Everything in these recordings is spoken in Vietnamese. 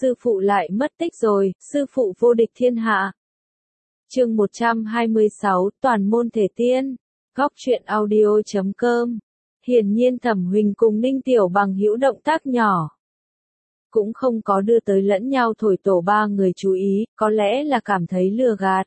sư phụ lại mất tích rồi, sư phụ vô địch thiên hạ. Chương 126, toàn môn thể tiên. Góc truyện audio.com. Hiển nhiên Thẩm Huỳnh cùng Ninh Tiểu Bằng hữu động tác nhỏ, cũng không có đưa tới lẫn nhau thổi tổ ba người chú ý, có lẽ là cảm thấy lừa gạt.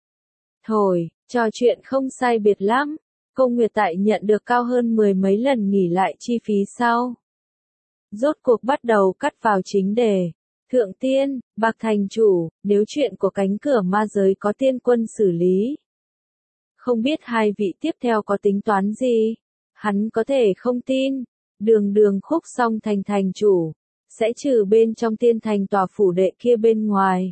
Thổi, trò chuyện không sai biệt lắm. Cô Nguyệt tại nhận được cao hơn 10 mấy lần nghỉ lại chi phí sau, rốt cuộc bắt đầu cắt vào chính đề. Thượng tiên, Bạc thành chủ, nếu chuyện của cánh cửa ma giới có tiên quân xử lý, không biết hai vị tiếp theo có tính toán gì? Hắn có thể không tin. Đường Khúc Song thành chủ sẽ trừ bên trong tiên thành tòa phủ đệ kia bên ngoài,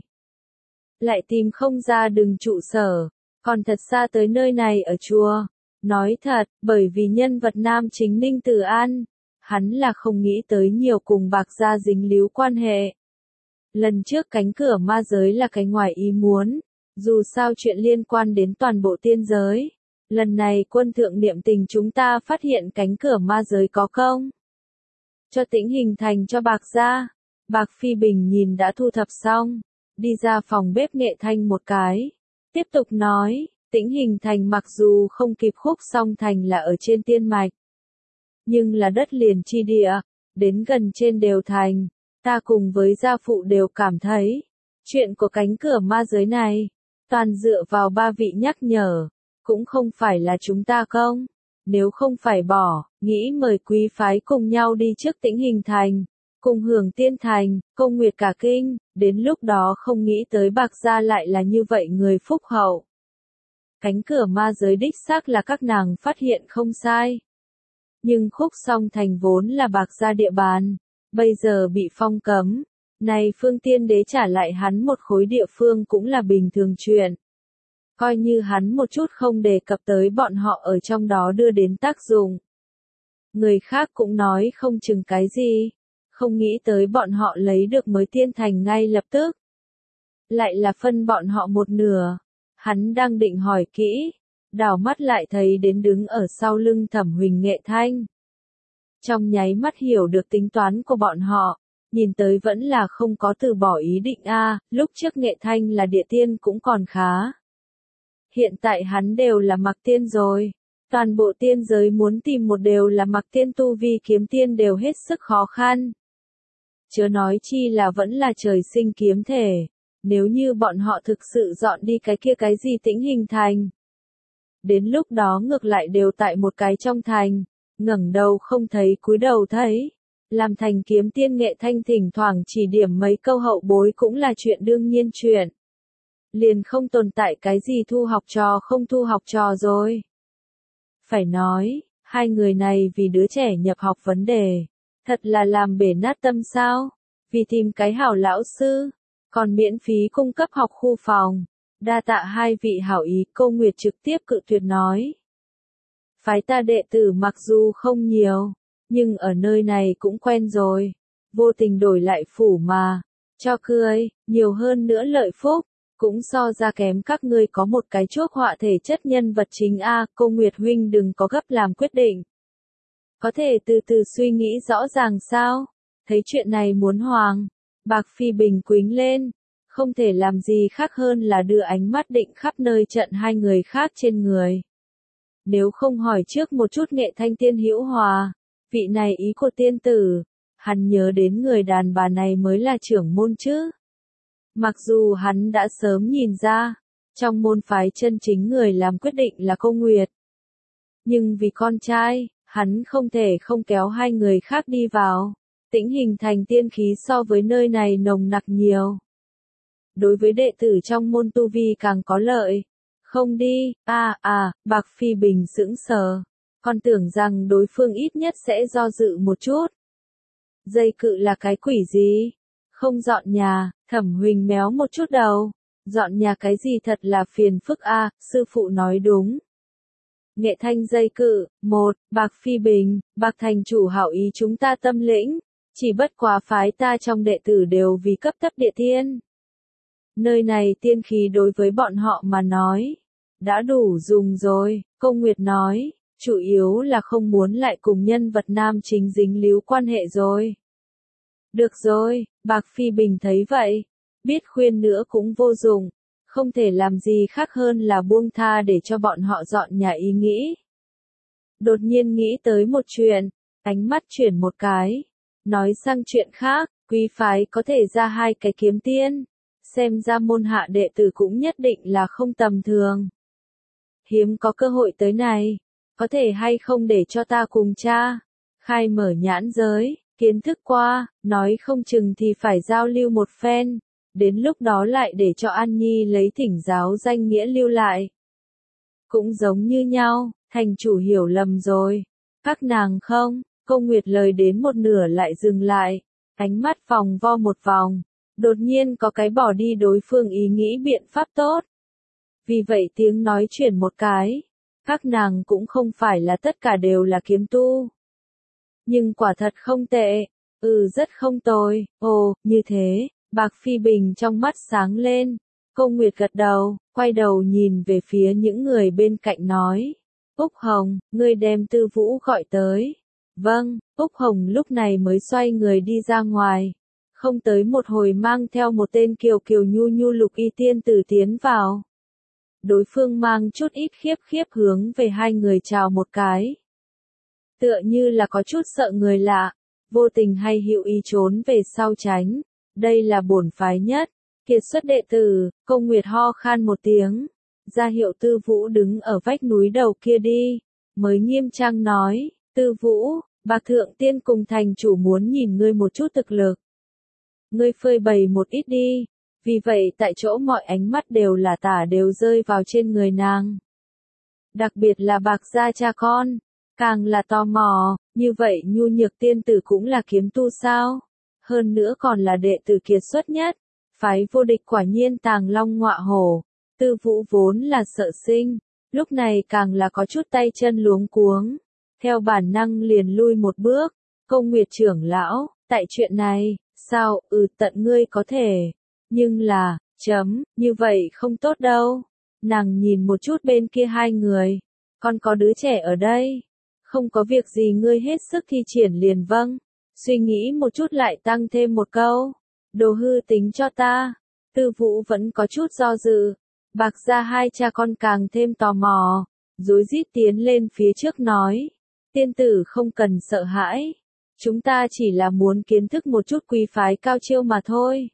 lại tìm không ra đường trụ sở, còn thật xa tới nơi này ở chùa. Nói thật, bởi vì nhân vật nam chính Ninh Tử An, hắn là không nghĩ tới nhiều cùng Bạc gia dính líu quan hệ. Lần trước cánh cửa ma giới là cái ngoài ý muốn, dù sao chuyện liên quan đến toàn bộ tiên giới. Lần này quân thượng niệm tình chúng ta phát hiện cánh cửa ma giới có công cho Tĩnh Hình Thành cho Bạc gia. Bạc Phi Bình nhìn đã thu thập xong, đi ra phòng bếp Nghệ Thanh một cái, tiếp tục nói, Tĩnh Hình Thành mặc dù không kịp Khúc Song thành là ở trên tiên mạch, nhưng là đất liền chi địa, đến gần trên đều thành, ta cùng với gia phụ đều cảm thấy, chuyện của cánh cửa ma giới này, toàn dựa vào ba vị nhắc nhở, cũng không phải là chúng ta không. Nếu không phải bỏ, nghĩ mời quý phái cùng nhau đi trước Tĩnh Hình Thành, cùng hưởng tiên thành, Cô Nguyệt cả kinh, đến lúc đó không nghĩ tới Bạc gia lại là như vậy người phúc hậu. Cánh cửa ma giới đích xác là các nàng phát hiện không sai. Nhưng Khúc Song thành vốn là Bạc gia địa bàn, bây giờ bị phong cấm, này Phương Tiên Đế trả lại hắn một khối địa phương cũng là bình thường chuyện. Coi như hắn một chút không đề cập tới bọn họ ở trong đó đưa đến tác dụng. Người khác cũng nói không chừng cái gì, không nghĩ tới bọn họ lấy được mới tiên thành ngay lập tức. Lại là phân bọn họ một nửa, hắn đang định hỏi kỹ, đảo mắt lại thấy đến đứng ở sau lưng Thẩm Huỳnh Nghệ Thanh. Trong nháy mắt hiểu được tính toán của bọn họ, nhìn tới vẫn là không có từ bỏ ý định lúc trước Nghệ Thanh là địa tiên cũng còn khá. Hiện tại hắn đều là mặc tiên rồi, toàn bộ tiên giới muốn tìm một đều là mặc tiên tu vi kiếm tiên đều hết sức khó khăn. Chớ nói chi là vẫn là trời sinh kiếm thể, nếu như bọn họ thực sự dọn đi cái kia cái gì Tĩnh Hình Thành. Đến lúc đó ngược lại đều tại một cái trong thành, ngẩng đầu không thấy cúi đầu thấy. Làm thành kiếm tiên Nghệ Thanh thỉnh thoảng chỉ điểm mấy câu hậu bối cũng là chuyện đương nhiên chuyện. Liền không tồn tại cái gì thu học trò không thu học trò rồi. Phải nói, hai người này vì đứa trẻ nhập học vấn đề, thật là làm bể nát tâm sao, vì tìm cái hảo lão sư, còn miễn phí cung cấp học khu phòng. Đa tạ hai vị hảo ý, Cô Nguyệt trực tiếp cự tuyệt nói. Phái ta đệ tử mặc dù không nhiều, nhưng ở nơi này cũng quen rồi, vô tình đổi lại phủ mà, cho cười, nhiều hơn nữa lợi phúc, cũng so ra kém các ngươi có một cái chuốc họa thể chất nhân vật chính Cô Nguyệt huynh đừng có gấp làm quyết định. Có thể từ từ suy nghĩ rõ ràng sao, thấy chuyện này muốn hoàng, Bạc Phi Bình quính lên, không thể làm gì khác hơn là đưa ánh mắt định khắp nơi trận hai người khác trên người. Nếu không hỏi trước một chút Nghệ Thanh tiên hữu hòa, vị này ý của tiên tử, hắn nhớ đến người đàn bà này mới là trưởng môn chứ. Mặc dù hắn đã sớm nhìn ra, trong môn phái chân chính người làm quyết định là Cô Nguyệt. Nhưng vì con trai, hắn không thể không kéo hai người khác đi vào. Tĩnh Hình Thành tiên khí so với nơi này nồng nặc nhiều. Đối với đệ tử trong môn tu vi càng có lợi. Không đi, Bạc Phi Bình sững sờ. Còn tưởng rằng đối phương ít nhất sẽ do dự một chút. Dây cự là cái quỷ gì? Không dọn nhà, Thẩm Huỳnh méo một chút đầu. Dọn nhà cái gì thật là phiền phức sư phụ nói đúng. Nghệ Thanh dây cự, Bạc Phi Bình, Bạc thành chủ hảo ý chúng ta tâm lĩnh, chỉ bất quá phái ta trong đệ tử đều vì cấp thấp địa tiên. Nơi này tiên khí đối với bọn họ mà nói, đã đủ dùng rồi, Cô Nguyệt nói, chủ yếu là không muốn lại cùng nhân vật nam chính dính líu quan hệ rồi. Được rồi, Bạc Phi Bình thấy vậy, biết khuyên nữa cũng vô dụng, không thể làm gì khác hơn là buông tha để cho bọn họ dọn nhà ý nghĩ. Đột nhiên nghĩ tới một chuyện, ánh mắt chuyển một cái, nói sang chuyện khác, quý phái có thể ra 2 cái kiếm tiên, xem ra môn hạ đệ tử cũng nhất định là không tầm thường. Hiếm có cơ hội tới này, có thể hay không để cho ta cùng cha khai mở nhãn giới, kiến thức qua, nói không chừng thì phải giao lưu một phen, đến lúc đó lại để cho An Nhi lấy thỉnh giáo danh nghĩa lưu lại. Cũng giống như nhau, thành chủ hiểu lầm rồi. Các nàng không, Câu Nguyệt lời đến một nửa lại dừng lại, ánh mắt vòng vo một vòng, đột nhiên có cái bỏ đi đối phương ý nghĩ biện pháp tốt. Vì vậy tiếng nói chuyển một cái, các nàng cũng không phải là tất cả đều là kiếm tu. Nhưng quả thật không tệ, rất không tồi, ồ, như thế, Bạc Phi Bình trong mắt sáng lên, Câu Nguyệt gật đầu, quay đầu nhìn về phía những người bên cạnh nói, Úc Hồng, ngươi đem Tư Vũ gọi tới. Vâng, Úc Hồng lúc này mới xoay người đi ra ngoài, không tới một hồi mang theo một tên kiều kiều nhu nhu Lục Y tiên tử tiến vào. Đối phương mang chút ít khiếp khiếp hướng về 2 người chào một cái. Tựa như là có chút sợ người lạ, vô tình hay hữu ý trốn về sau tránh. Đây là bổn phái nhất, kiệt xuất đệ tử, Câu Nguyệt ho khan một tiếng, ra hiệu Tư Vũ đứng ở vách núi đầu kia đi, mới nghiêm trang nói, Tư Vũ, Bạc Thượng Tiên cùng thành chủ muốn nhìn ngươi một chút thực lực. Ngươi phơi bày một ít đi, vì vậy tại chỗ mọi ánh mắt đều là đều rơi vào trên người nàng. Đặc biệt là Bạc gia cha con, càng là tò mò, như vậy nhu nhược tiên tử cũng là kiếm tu sao? Hơn nữa còn là đệ tử kiệt xuất nhất, phái vô địch quả nhiên tàng long ngọa hổ. Tư Vũ vốn là sợ sinh, lúc này càng là có chút tay chân luống cuống, theo bản năng liền lui một bước. Câu Nguyệt trưởng lão, tại chuyện này, sao, tận ngươi có thể, nhưng là, như vậy không tốt đâu. Nàng nhìn một chút bên kia 2 người, còn có đứa trẻ ở đây, không có việc gì ngươi hết sức thi triển liền vâng. Suy nghĩ một chút lại tăng thêm một câu, đồ hư tính cho ta. Tư Vũ vẫn có chút do dự, Bạc gia 2 cha con càng thêm tò mò, rối rít tiến lên phía trước nói, tiên tử không cần sợ hãi, chúng ta chỉ là muốn kiến thức một chút quý phái cao chiêu mà thôi.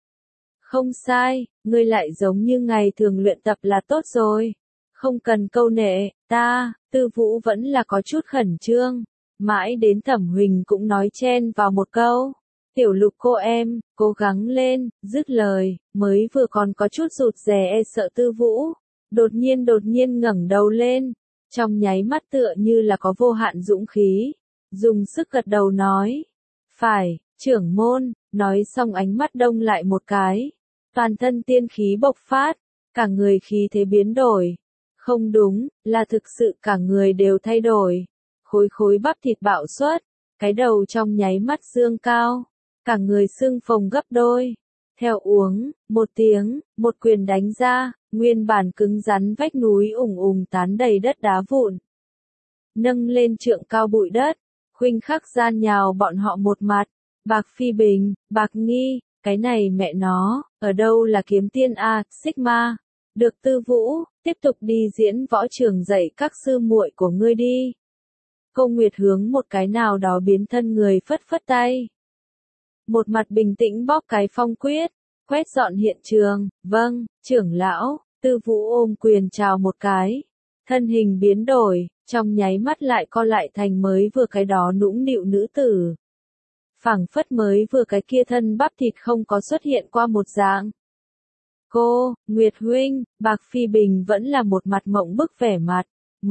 Không sai, ngươi lại giống như ngày thường luyện tập là tốt rồi, không cần câu nệ, ta. Tư Vũ vẫn là có chút khẩn trương. Mãi đến Thẩm Huỳnh cũng nói chen vào một câu, Tiểu Lục cô em, cố gắng lên, dứt lời, mới vừa còn có chút rụt rè sợ Tư Vũ, đột nhiên ngẩng đầu lên, trong nháy mắt tựa như là có vô hạn dũng khí, dùng sức gật đầu nói, phải, trưởng môn, nói xong ánh mắt đông lại một cái, toàn thân tiên khí bộc phát, cả người khí thế biến đổi, không đúng, là thực sự cả người đều thay đổi. Khối bắp thịt bạo xuất, cái đầu trong nháy mắt dương cao, cả người xương phồng gấp đôi. Theo uống, một tiếng, một quyền đánh ra, nguyên bản cứng rắn vách núi ùng tán đầy đất đá vụn. Nâng lên trượng cao bụi đất, khuynh khắc gian nhào bọn họ một mặt. Bạc Phi Bình, Bạc Nghi, cái này mẹ nó, ở đâu là kiếm tiên a, Sigma. Được Tư Vũ, tiếp tục đi diễn võ trường dạy các sư muội của ngươi đi. Câu Nguyệt hướng một cái nào đó biến thân người phất phất tay. Một mặt bình tĩnh bóp cái phong quyết, quét dọn hiện trường, vâng, trưởng lão. Tư Vũ ôm quyền chào một cái. Thân hình biến đổi, trong nháy mắt lại co lại thành mới vừa cái đó nũng nịu nữ tử. Phảng phất mới vừa cái kia thân bắp thịt không có xuất hiện qua một dạng. Cô, Nguyệt huynh, Bạc Phi Bình vẫn là một mặt mộng bức vẻ mặt.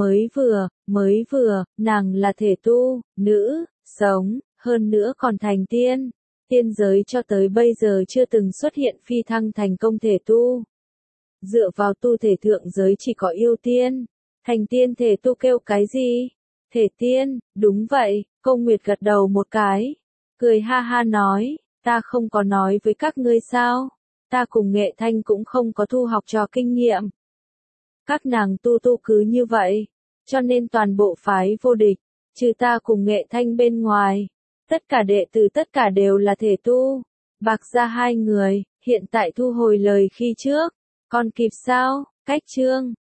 Mới vừa, nàng là thể tu, nữ, sống, hơn nữa còn thành tiên. Tiên giới cho tới bây giờ chưa từng xuất hiện phi thăng thành công thể tu. Dựa vào tu thể thượng giới chỉ có yêu tiên. Thành tiên thể tu kêu cái gì? Thể tiên, đúng vậy, Câu Nguyệt gật đầu một cái. Cười ha ha nói, ta không có nói với các ngươi sao? Ta cùng Nghệ Thanh cũng không có thu học trò kinh nghiệm. Các nàng tu cứ như vậy, cho nên toàn bộ phái vô địch, trừ ta cùng Nghệ Thanh bên ngoài, Tất cả đệ tử tất cả đều là thể tu. Bạc gia hai người, hiện tại thu hồi lời khi trước. Còn kịp sao? Cách chương